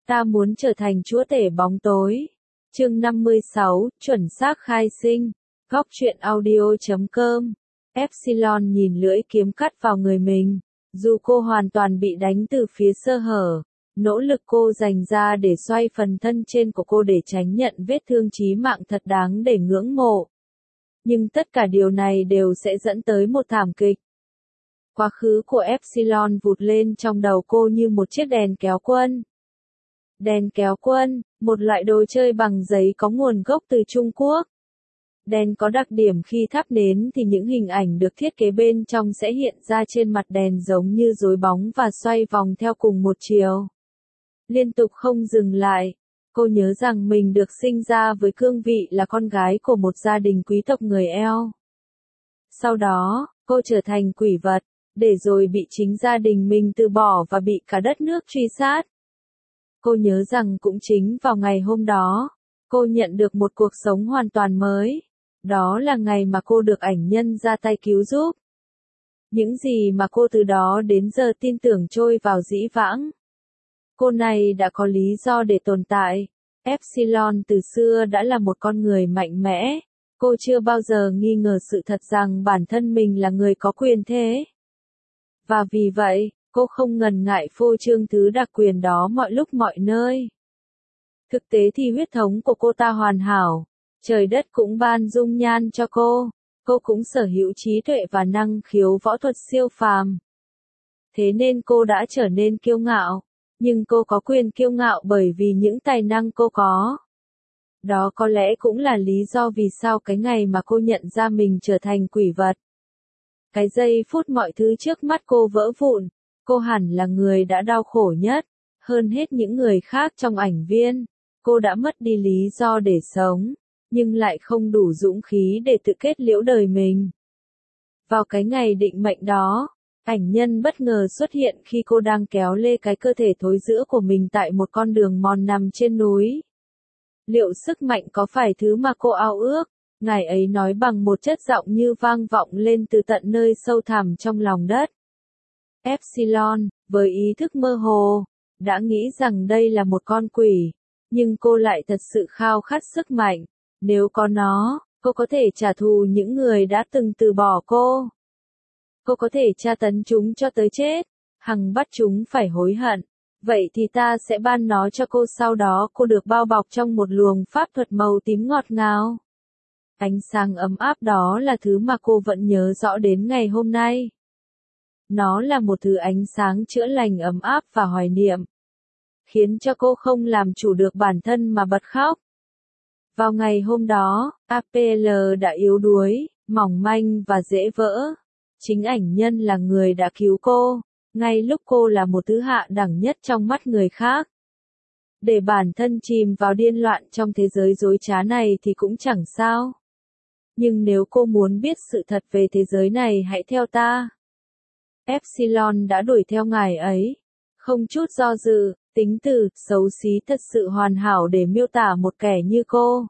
Ta muốn trở thành chúa tể bóng tối. Chương 56, chuẩn xác khai sinh. Góc truyện audio.com. Epsilon nhìn lưỡi kiếm cắt vào người mình. Dù cô hoàn toàn bị đánh từ phía sơ hở, nỗ lực cô dành ra để xoay phần thân trên của cô để tránh nhận vết thương chí mạng thật đáng để ngưỡng mộ. Nhưng tất cả điều này đều sẽ dẫn tới một thảm kịch. Quá khứ của Epsilon vụt lên trong đầu cô như một chiếc đèn kéo quân. Đèn kéo quân, một loại đồ chơi bằng giấy có nguồn gốc từ Trung Quốc. Đèn có đặc điểm khi thắp nến thì những hình ảnh được thiết kế bên trong sẽ hiện ra trên mặt đèn giống như rối bóng và xoay vòng theo cùng một chiều. Liên tục không dừng lại, cô nhớ rằng mình được sinh ra với cương vị là con gái của một gia đình quý tộc người Eo. Sau đó, cô trở thành quỷ vật, để rồi bị chính gia đình mình từ bỏ và bị cả đất nước truy sát. Cô nhớ rằng cũng chính vào ngày hôm đó, cô nhận được một cuộc sống hoàn toàn mới. Đó là ngày mà cô được ảnh nhân ra tay cứu giúp. Những gì mà cô từ đó đến giờ tin tưởng trôi vào dĩ vãng. Cô này đã có lý do để tồn tại. Epsilon từ xưa đã là một con người mạnh mẽ. Cô chưa bao giờ nghi ngờ sự thật rằng bản thân mình là người có quyền thế. Và vì vậy, cô không ngần ngại phô trương thứ đặc quyền đó mọi lúc mọi nơi. Thực tế thì huyết thống của cô ta hoàn hảo. Trời đất cũng ban dung nhan cho cô cũng sở hữu trí tuệ và năng khiếu võ thuật siêu phàm. Thế nên cô đã trở nên kiêu ngạo, nhưng cô có quyền kiêu ngạo bởi vì những tài năng cô có. Đó có lẽ cũng là lý do vì sao cái ngày mà cô nhận ra mình trở thành quỷ vật. Cái giây phút mọi thứ trước mắt cô vỡ vụn, cô hẳn là người đã đau khổ nhất, hơn hết những người khác trong ảnh viên. Cô đã mất đi lý do để sống, nhưng lại không đủ dũng khí để tự kết liễu đời mình. Vào cái ngày định mệnh đó, ảnh nhân bất ngờ xuất hiện khi cô đang kéo lê cái cơ thể thối rữa của mình tại một con đường mòn nằm trên núi. Liệu sức mạnh có phải thứ mà cô ao ước? Ngài ấy nói bằng một chất giọng như vang vọng lên từ tận nơi sâu thẳm trong lòng đất. Epsilon, với ý thức mơ hồ, đã nghĩ rằng đây là một con quỷ, nhưng cô lại thật sự khao khát sức mạnh. Nếu có nó, cô có thể trả thù những người đã từng từ bỏ cô. Cô có thể tra tấn chúng cho tới chết, hằng bắt chúng phải hối hận. Vậy thì ta sẽ ban nó cho cô, sau đó cô được bao bọc trong một luồng pháp thuật màu tím ngọt ngào. Ánh sáng ấm áp đó là thứ mà cô vẫn nhớ rõ đến ngày hôm nay. Nó là một thứ ánh sáng chữa lành ấm áp và hoài niệm, khiến cho cô không làm chủ được bản thân mà bật khóc. Vào ngày hôm đó, APL đã yếu đuối, mỏng manh và dễ vỡ. Chính ảnh nhân là người đã cứu cô, ngay lúc cô là một thứ hạ đẳng nhất trong mắt người khác. Để bản thân chìm vào điên loạn trong thế giới dối trá này thì cũng chẳng sao. Nhưng nếu cô muốn biết sự thật về thế giới này, hãy theo ta. Epsilon đã đuổi theo ngài ấy, không chút do dự. Tính từ xấu xí thật sự hoàn hảo để miêu tả một kẻ như cô.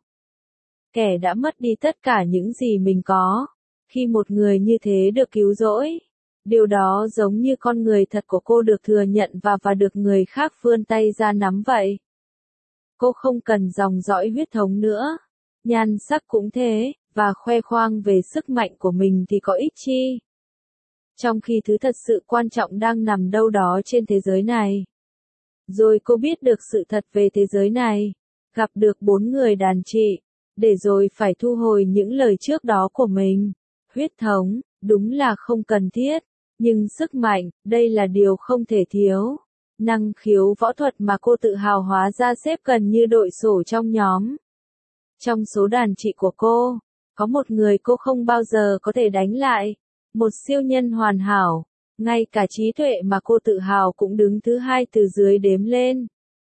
Kẻ đã mất đi tất cả những gì mình có. Khi một người như thế được cứu rỗi, điều đó giống như con người thật của cô được thừa nhận và được người khác vươn tay ra nắm vậy. Cô không cần dòng dõi huyết thống nữa. Nhan sắc cũng thế, và khoe khoang về sức mạnh của mình thì có ích chi. Trong khi thứ thật sự quan trọng đang nằm đâu đó trên thế giới này. Rồi cô biết được sự thật về thế giới này, gặp được 4 người đàn chị, để rồi phải thu hồi những lời trước đó của mình. Huyết thống, đúng là không cần thiết, nhưng sức mạnh, đây là điều không thể thiếu. Năng khiếu võ thuật mà cô tự hào hóa ra xếp gần như đội sổ trong nhóm. Trong số đàn chị của cô, có một người cô không bao giờ có thể đánh lại, một siêu nhân hoàn hảo. Ngay cả trí tuệ mà cô tự hào cũng đứng thứ hai từ dưới đếm lên.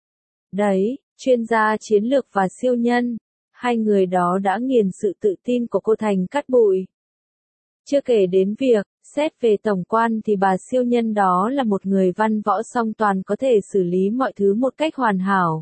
Đấy, chuyên gia chiến lược và siêu nhân, hai người đó đã nghiền sự tự tin của cô thành cát bụi. Chưa kể đến việc, xét về tổng quan thì bà siêu nhân đó là một người văn võ song toàn có thể xử lý mọi thứ một cách hoàn hảo.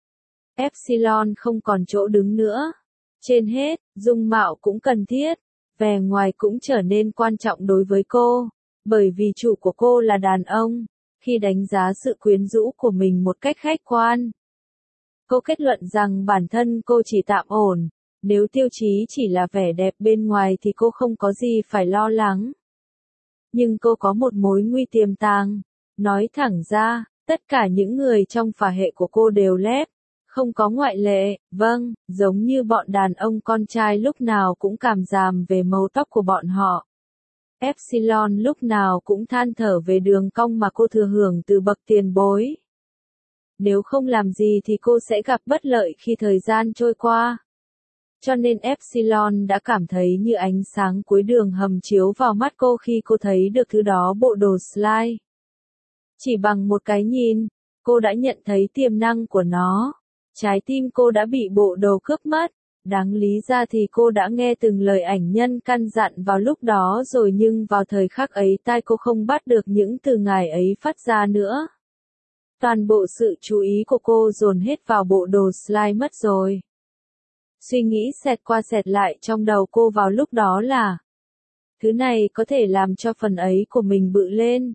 Epsilon không còn chỗ đứng nữa. Trên hết, dung mạo cũng cần thiết, vẻ ngoài cũng trở nên quan trọng đối với cô. Bởi vì chủ của cô là đàn ông. Khi đánh giá sự quyến rũ của mình một cách khách quan, cô kết luận rằng bản thân cô chỉ tạm ổn, nếu tiêu chí chỉ là vẻ đẹp bên ngoài thì cô không có gì phải lo lắng. Nhưng cô có một mối nguy tiềm tàng. Nói thẳng ra, tất cả những người trong phả hệ của cô đều lép, không có ngoại lệ, vâng, giống như bọn đàn ông con trai lúc nào cũng cảm giảm về màu tóc của bọn họ. Epsilon lúc nào cũng than thở về đường cong mà cô thừa hưởng từ bậc tiền bối. Nếu không làm gì thì cô sẽ gặp bất lợi khi thời gian trôi qua. Cho nên Epsilon đã cảm thấy như ánh sáng cuối đường hầm chiếu vào mắt cô khi cô thấy được thứ đó bộ đồ slide. Chỉ bằng một cái nhìn, cô đã nhận thấy tiềm năng của nó. Trái tim cô đã bị bộ đồ cướp mất. Đáng lý ra thì cô đã nghe từng lời ảnh nhân căn dặn vào lúc đó rồi, nhưng vào thời khắc ấy tai cô không bắt được những từ ngài ấy phát ra nữa. Toàn bộ sự chú ý của cô dồn hết vào bộ đồ slide mất rồi. Suy nghĩ xẹt qua xẹt lại trong đầu cô vào lúc đó là thứ này có thể làm cho phần ấy của mình bự lên.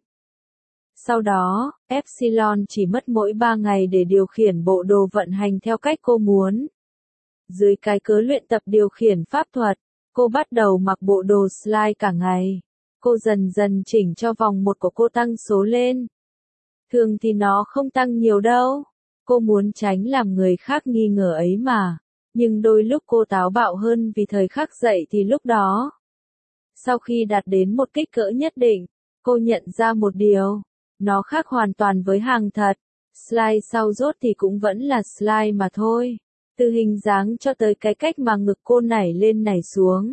Sau đó, Epsilon chỉ mất mỗi 3 ngày để điều khiển bộ đồ vận hành theo cách cô muốn. Dưới cái cớ luyện tập điều khiển pháp thuật, cô bắt đầu mặc bộ đồ slide cả ngày. Cô dần dần chỉnh cho vòng một của cô tăng số lên. Thường thì nó không tăng nhiều đâu. Cô muốn tránh làm người khác nghi ngờ ấy mà. Nhưng đôi lúc cô táo bạo hơn vì thời khắc dậy thì lúc đó. Sau khi đạt đến một kích cỡ nhất định, cô nhận ra một điều. Nó khác hoàn toàn với hàng thật. Slide sau rốt thì cũng vẫn là slide mà thôi. Từ hình dáng cho tới cái cách mà ngực cô nảy lên nảy xuống.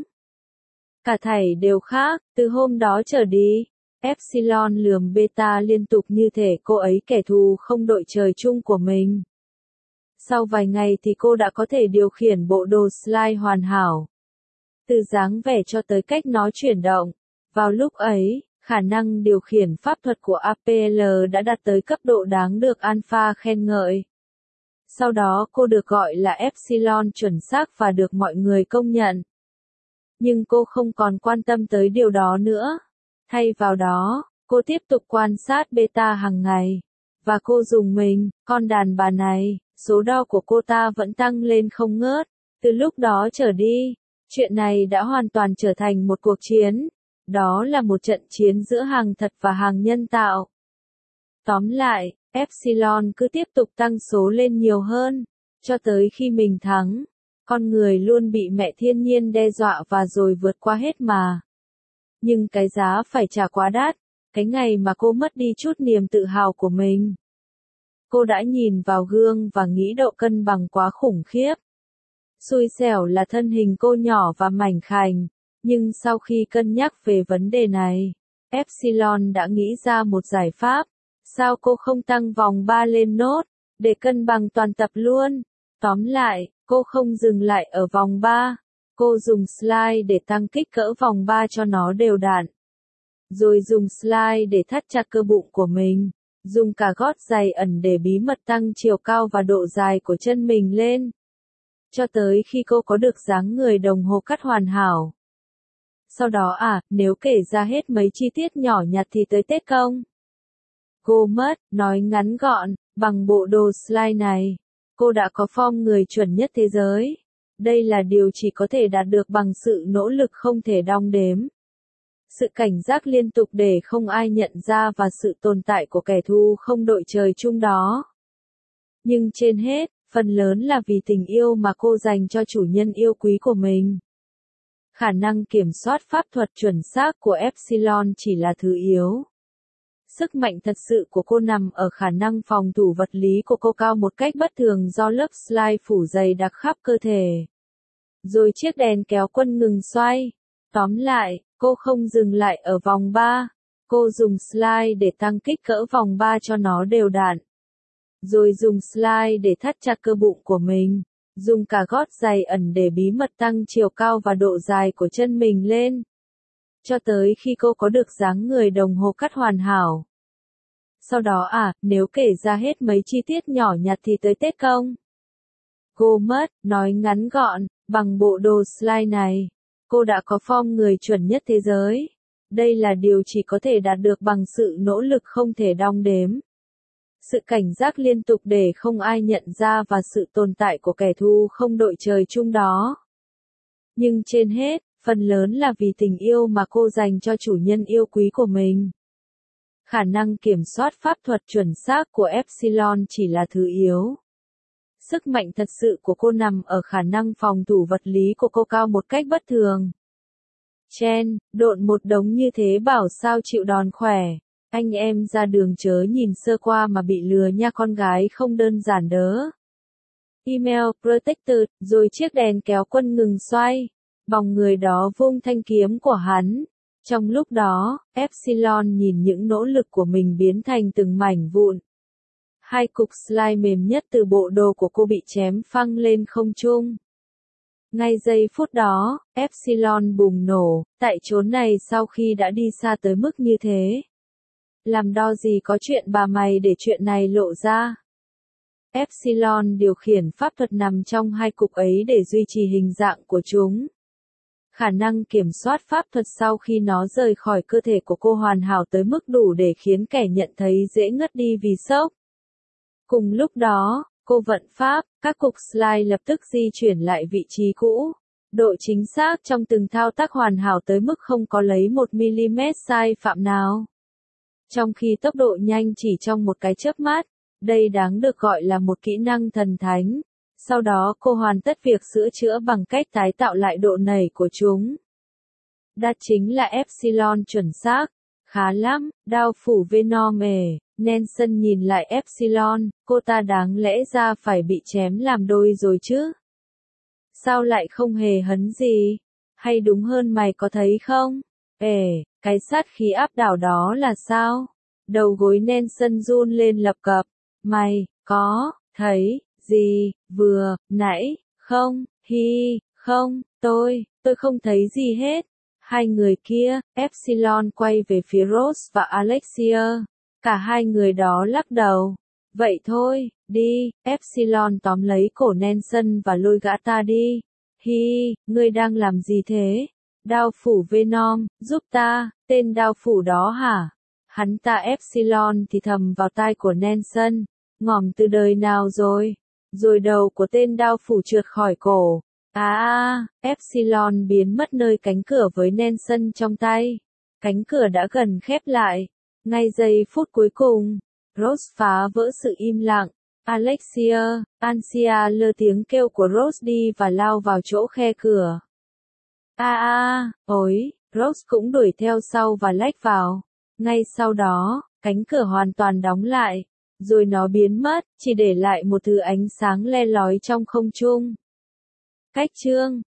Cả thảy đều khác. Từ hôm đó trở đi, Epsilon lườm Beta liên tục như thể cô ấy kẻ thù không đội trời chung của mình. Sau vài ngày thì cô đã có thể điều khiển bộ đồ slide hoàn hảo. Từ dáng vẻ cho tới cách nó chuyển động. Vào lúc ấy, khả năng điều khiển pháp thuật của APL đã đạt tới cấp độ đáng được Alpha khen ngợi. Sau đó cô được gọi là Epsilon chuẩn xác và được mọi người công nhận. Nhưng cô không còn quan tâm tới điều đó nữa. Thay vào đó, cô tiếp tục quan sát Beta hàng ngày. Và cô dùng mình, con đàn bà này, số đo của cô ta vẫn tăng lên không ngớt. Từ lúc đó trở đi, chuyện này đã hoàn toàn trở thành một cuộc chiến. Đó là một trận chiến giữa hàng thật và hàng nhân tạo. Tóm lại, Epsilon cứ tiếp tục tăng số lên nhiều hơn, cho tới khi mình thắng. Con người luôn bị mẹ thiên nhiên đe dọa và rồi vượt qua hết mà. Nhưng cái giá phải trả quá đắt, cái ngày mà cô mất đi chút niềm tự hào của mình. Cô đã nhìn vào gương và nghĩ độ cân bằng quá khủng khiếp. Xui xẻo là thân hình cô nhỏ và mảnh khảnh, nhưng sau khi cân nhắc về vấn đề này, Epsilon đã nghĩ ra một giải pháp. Sao cô không tăng vòng 3 lên nốt, để cân bằng toàn tập luôn? Tóm lại, cô không dừng lại ở vòng 3. Cô dùng slide để tăng kích cỡ vòng 3 cho nó đều đặn. Rồi dùng slide để thắt chặt cơ bụng của mình. Dùng cả gót giày ẩn để bí mật tăng chiều cao và độ dài của chân mình lên. Cho tới khi cô có được dáng người đồng hồ cắt hoàn hảo. Sau đó nếu kể ra hết mấy chi tiết nhỏ nhặt thì tới Tết công. Cô mất, nói ngắn gọn, bằng bộ đồ slide này, cô đã có form người chuẩn nhất thế giới. Đây là điều chỉ có thể đạt được bằng sự nỗ lực không thể đong đếm. Sự cảnh giác liên tục để không ai nhận ra và sự tồn tại của kẻ thù không đội trời chung đó. Nhưng trên hết, phần lớn là vì tình yêu mà cô dành cho chủ nhân yêu quý của mình. Khả năng kiểm soát pháp thuật chuẩn xác của Epsilon chỉ là thứ yếu. Sức mạnh thật sự của cô nằm ở khả năng phòng thủ vật lý của cô cao một cách bất thường do lớp slide phủ dày đặc khắp cơ thể. Rồi chiếc đèn kéo quân ngừng xoay. Tóm lại, cô không dừng lại ở vòng 3. Cô dùng slide để tăng kích cỡ vòng 3 cho nó đều đặn. Rồi dùng slide để thắt chặt cơ bụng của mình. Dùng cả gót giày ẩn để bí mật tăng chiều cao và độ dài của chân mình lên. Cho tới khi cô có được dáng người đồng hồ cắt hoàn hảo. Sau đó nếu kể ra hết mấy chi tiết nhỏ nhặt thì tới Tết công. Cô mất, nói ngắn gọn, bằng bộ đồ slide này, cô đã có form người chuẩn nhất thế giới. Đây là điều chỉ có thể đạt được bằng sự nỗ lực không thể đong đếm. Sự cảnh giác liên tục để không ai nhận ra và sự tồn tại của kẻ thù không đội trời chung đó. Nhưng trên hết, phần lớn là vì tình yêu mà cô dành cho chủ nhân yêu quý của mình. Khả năng kiểm soát pháp thuật chuẩn xác của Epsilon chỉ là thứ yếu. Sức mạnh thật sự của cô nằm ở khả năng phòng thủ vật lý của cô cao một cách bất thường. Chen, độn một đống như thế bảo sao chịu đòn khỏe. Anh em ra đường chớ nhìn sơ qua mà bị lừa nha, con gái không đơn giản đớ. Email Protector, rồi chiếc đèn kéo quân ngừng xoay. Bóng người đó vung thanh kiếm của hắn. Trong lúc đó, Epsilon nhìn những nỗ lực của mình biến thành từng mảnh vụn. Hai cục slime mềm nhất từ bộ đồ của cô bị chém phăng lên không trung. Ngay giây phút đó, Epsilon bùng nổ, tại chốn này sau khi đã đi xa tới mức như thế. Làm đo gì có chuyện bà mày để chuyện này lộ ra. Epsilon điều khiển pháp thuật nằm trong hai cục ấy để duy trì hình dạng của chúng. Khả năng kiểm soát pháp thuật sau khi nó rời khỏi cơ thể của cô hoàn hảo tới mức đủ để khiến kẻ nhận thấy dễ ngất đi vì sốc. Cùng lúc đó, cô vận pháp, các cục slime lập tức di chuyển lại vị trí cũ. Độ chính xác trong từng thao tác hoàn hảo tới mức không có lấy 1mm sai phạm nào. Trong khi tốc độ nhanh chỉ trong một cái chớp mắt, đây đáng được gọi là một kỹ năng thần thánh. Sau đó cô hoàn tất việc sửa chữa bằng cách tái tạo lại độ nảy của chúng. Đó chính là Epsilon chuẩn xác. Khá lắm, đao phủ Venom Nelson nhìn lại Epsilon, cô ta đáng lẽ ra phải bị chém làm đôi rồi chứ. Sao lại không hề hấn gì? Hay đúng hơn mày có thấy không? Cái sát khí áp đảo đó là sao? Đầu gối Nelson run lên lập cập. Mày, có, thấy, gì, vừa, nãy, không, không, tôi không thấy gì hết. Hai người kia, Epsilon quay về phía Rose và Alexia. Cả hai người đó lắc đầu. Vậy thôi, đi, Epsilon tóm lấy cổ Nelson và lôi gã ta đi. Ngươi đang làm gì thế? Đao phủ Venom, giúp ta, tên đao phủ đó hả? Hắn ta Epsilon thì thầm vào tai của Nelson. Ngỏm từ đời nào rồi? Rồi đầu của tên đao phủ trượt khỏi cổ. Epsilon biến mất nơi cánh cửa với Nelson trong tay. Cánh cửa đã gần khép lại. Ngay giây phút cuối cùng, Rose phá vỡ sự im lặng. Ansia lơ tiếng kêu của Rose đi và lao vào chỗ khe cửa. Ôi, Rose cũng đuổi theo sau và lách vào. Ngay sau đó, cánh cửa hoàn toàn đóng lại. Rồi nó biến mất, chỉ để lại một thứ ánh sáng le lói trong không trung. Cách chương